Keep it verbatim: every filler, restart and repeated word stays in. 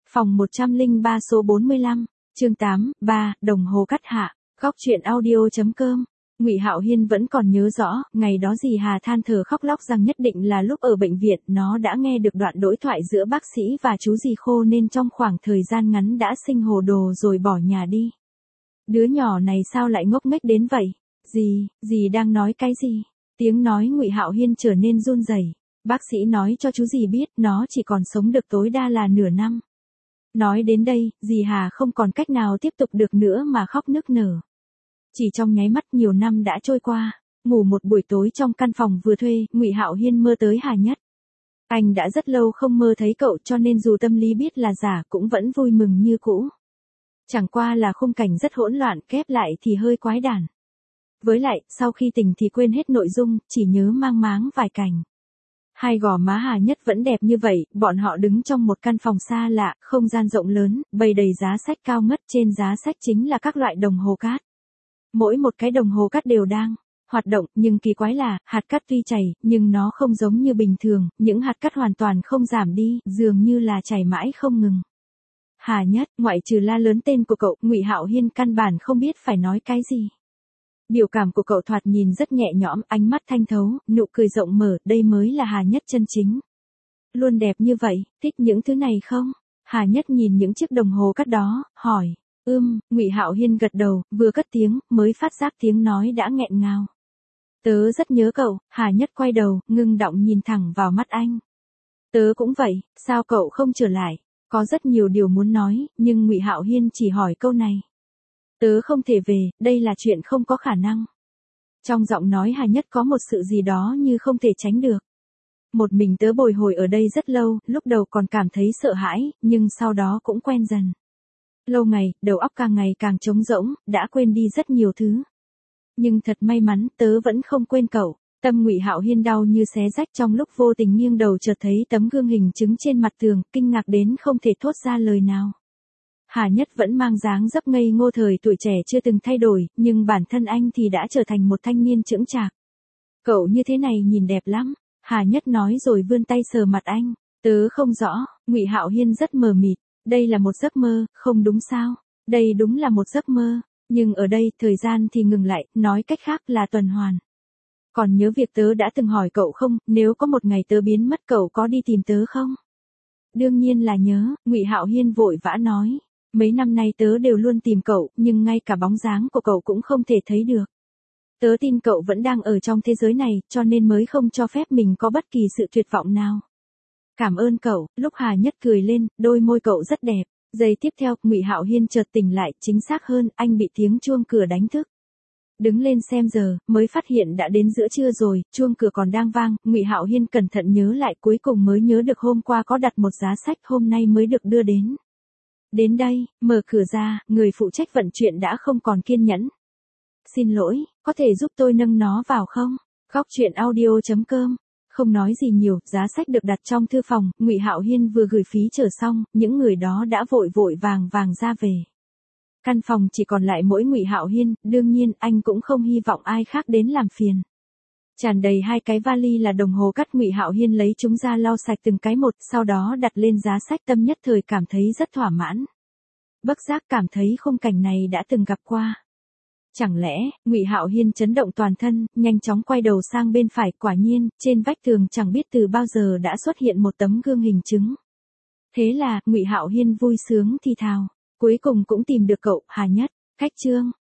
Phòng một trăm lẻ ba số bốn mươi lăm, chương tám, ba, đồng hồ cắt hạ, góc truyện audio.com. Ngụy Hạo Hiên vẫn còn nhớ rõ, ngày đó dì Hà than thở khóc lóc rằng nhất định là lúc ở bệnh viện, nó đã nghe được đoạn đối thoại giữa bác sĩ và chú dì Khô nên trong khoảng thời gian ngắn đã sinh hồ đồ rồi bỏ nhà đi. Đứa nhỏ này sao lại ngốc nghếch đến vậy? Dì, dì đang nói cái gì? Tiếng nói Ngụy Hạo Hiên trở nên run rẩy. Bác sĩ nói cho chú dì biết nó chỉ còn sống được tối đa là nửa năm. Nói đến đây, dì Hà không còn cách nào tiếp tục được nữa mà khóc nức nở. Chỉ trong nháy mắt nhiều năm đã trôi qua, ngủ một buổi tối trong căn phòng vừa thuê, Ngụy Hạo Hiên mơ tới Hà Nhất. Anh đã rất lâu không mơ thấy cậu cho nên dù tâm lý biết là giả cũng vẫn vui mừng như cũ. Chẳng qua là khung cảnh rất hỗn loạn, ghép lại thì hơi quái đản. Với lại, sau khi tỉnh thì quên hết nội dung, chỉ nhớ mang máng vài cảnh. Hai gò má Hà Nhất vẫn đẹp như vậy, bọn họ đứng trong một căn phòng xa lạ, không gian rộng lớn, bày đầy giá sách cao ngất, trên giá sách chính là các loại đồng hồ cát. Mỗi một cái đồng hồ cát đều đang hoạt động, nhưng kỳ quái là, hạt cát tuy chảy, nhưng nó không giống như bình thường, những hạt cát hoàn toàn không giảm đi, dường như là chảy mãi không ngừng. Hà Nhất, ngoại trừ la lớn tên của cậu, Ngụy Hạo Hiên căn bản không biết phải nói cái gì. Biểu cảm của cậu thoạt nhìn rất nhẹ nhõm, ánh mắt thanh thấu, nụ cười rộng mở, đây mới là Hà Nhất chân chính. Luôn đẹp như vậy, thích những thứ này không? Hà Nhất nhìn những chiếc đồng hồ cát đó, hỏi. Ưm, Ngụy Hạo Hiên gật đầu, vừa cất tiếng, mới phát giác tiếng nói đã nghẹn ngào. Tớ rất nhớ cậu. Hà Nhất quay đầu, ngưng động nhìn thẳng vào mắt anh. Tớ cũng vậy, sao cậu không trở lại? Có rất nhiều điều muốn nói, nhưng Ngụy Hạo Hiên chỉ hỏi câu này. Tớ không thể về, đây là chuyện không có khả năng. Trong giọng nói Hà Nhất có một sự gì đó như không thể tránh được. Một mình tớ bồi hồi ở đây rất lâu, lúc đầu còn cảm thấy sợ hãi, nhưng sau đó cũng quen dần. Lâu ngày, đầu óc càng ngày càng trống rỗng, đã quên đi rất nhiều thứ. Nhưng thật may mắn, tớ vẫn không quên cậu. Tâm Ngụy Hạo Hiên đau như xé rách trong lúc vô tình nghiêng đầu chợt thấy tấm gương hình chứng trên mặt tường, kinh ngạc đến không thể thốt ra lời nào. Hà Nhất vẫn mang dáng dấp ngây ngô thời tuổi trẻ chưa từng thay đổi, nhưng bản thân anh thì đã trở thành một thanh niên chững chạc. Cậu như thế này nhìn đẹp lắm, Hà Nhất nói rồi vươn tay sờ mặt anh. Tớ không rõ, Ngụy Hạo Hiên rất mờ mịt. Đây là một giấc mơ, không đúng sao? Đây đúng là một giấc mơ, nhưng ở đây thời gian thì ngừng lại, nói cách khác là tuần hoàn. Còn nhớ việc tớ đã từng hỏi cậu không, nếu có một ngày tớ biến mất cậu có đi tìm tớ không? Đương nhiên là nhớ, Ngụy Hạo Hiên vội vã nói. Mấy năm nay tớ đều luôn tìm cậu, nhưng ngay cả bóng dáng của cậu cũng không thể thấy được. Tớ tin cậu vẫn đang ở trong thế giới này, cho nên mới không cho phép mình có bất kỳ sự tuyệt vọng nào. Cảm ơn cậu. Lúc Hà Nhất cười lên, đôi môi cậu rất đẹp. Giây tiếp theo, Ngụy Hạo Hiên chợt tỉnh lại, chính xác hơn, anh bị tiếng chuông cửa đánh thức. Đứng lên xem giờ, mới phát hiện đã đến giữa trưa rồi, chuông cửa còn đang vang, Ngụy Hạo Hiên cẩn thận nhớ lại, cuối cùng mới nhớ được hôm qua có đặt một giá sách, hôm nay mới được đưa đến. Đến đây, mở cửa ra, người phụ trách vận chuyển đã không còn kiên nhẫn. Xin lỗi, có thể giúp tôi nâng nó vào không? Góc truyện audio.com. Không nói gì nhiều, giá sách được đặt trong thư phòng, Ngụy Hạo Hiên vừa gửi phí chờ xong, những người đó đã vội vội vàng vàng ra về. Căn phòng chỉ còn lại mỗi Ngụy Hạo Hiên, đương nhiên anh cũng không hy vọng ai khác đến làm phiền. Tràn đầy hai cái vali là đồng hồ cát, Ngụy Hạo Hiên lấy chúng ra lau sạch từng cái một, sau đó đặt lên giá sách, tâm nhất thời cảm thấy rất thỏa mãn. Bất giác cảm thấy khung cảnh này đã từng gặp qua. Chẳng lẽ, Ngụy Hạo Hiên chấn động toàn thân, nhanh chóng quay đầu sang bên phải, quả nhiên, trên vách tường chẳng biết từ bao giờ đã xuất hiện một tấm gương hình chứng. Thế là, Ngụy Hạo Hiên vui sướng thì thào, cuối cùng cũng tìm được cậu, Hà Nhất. Khách chương.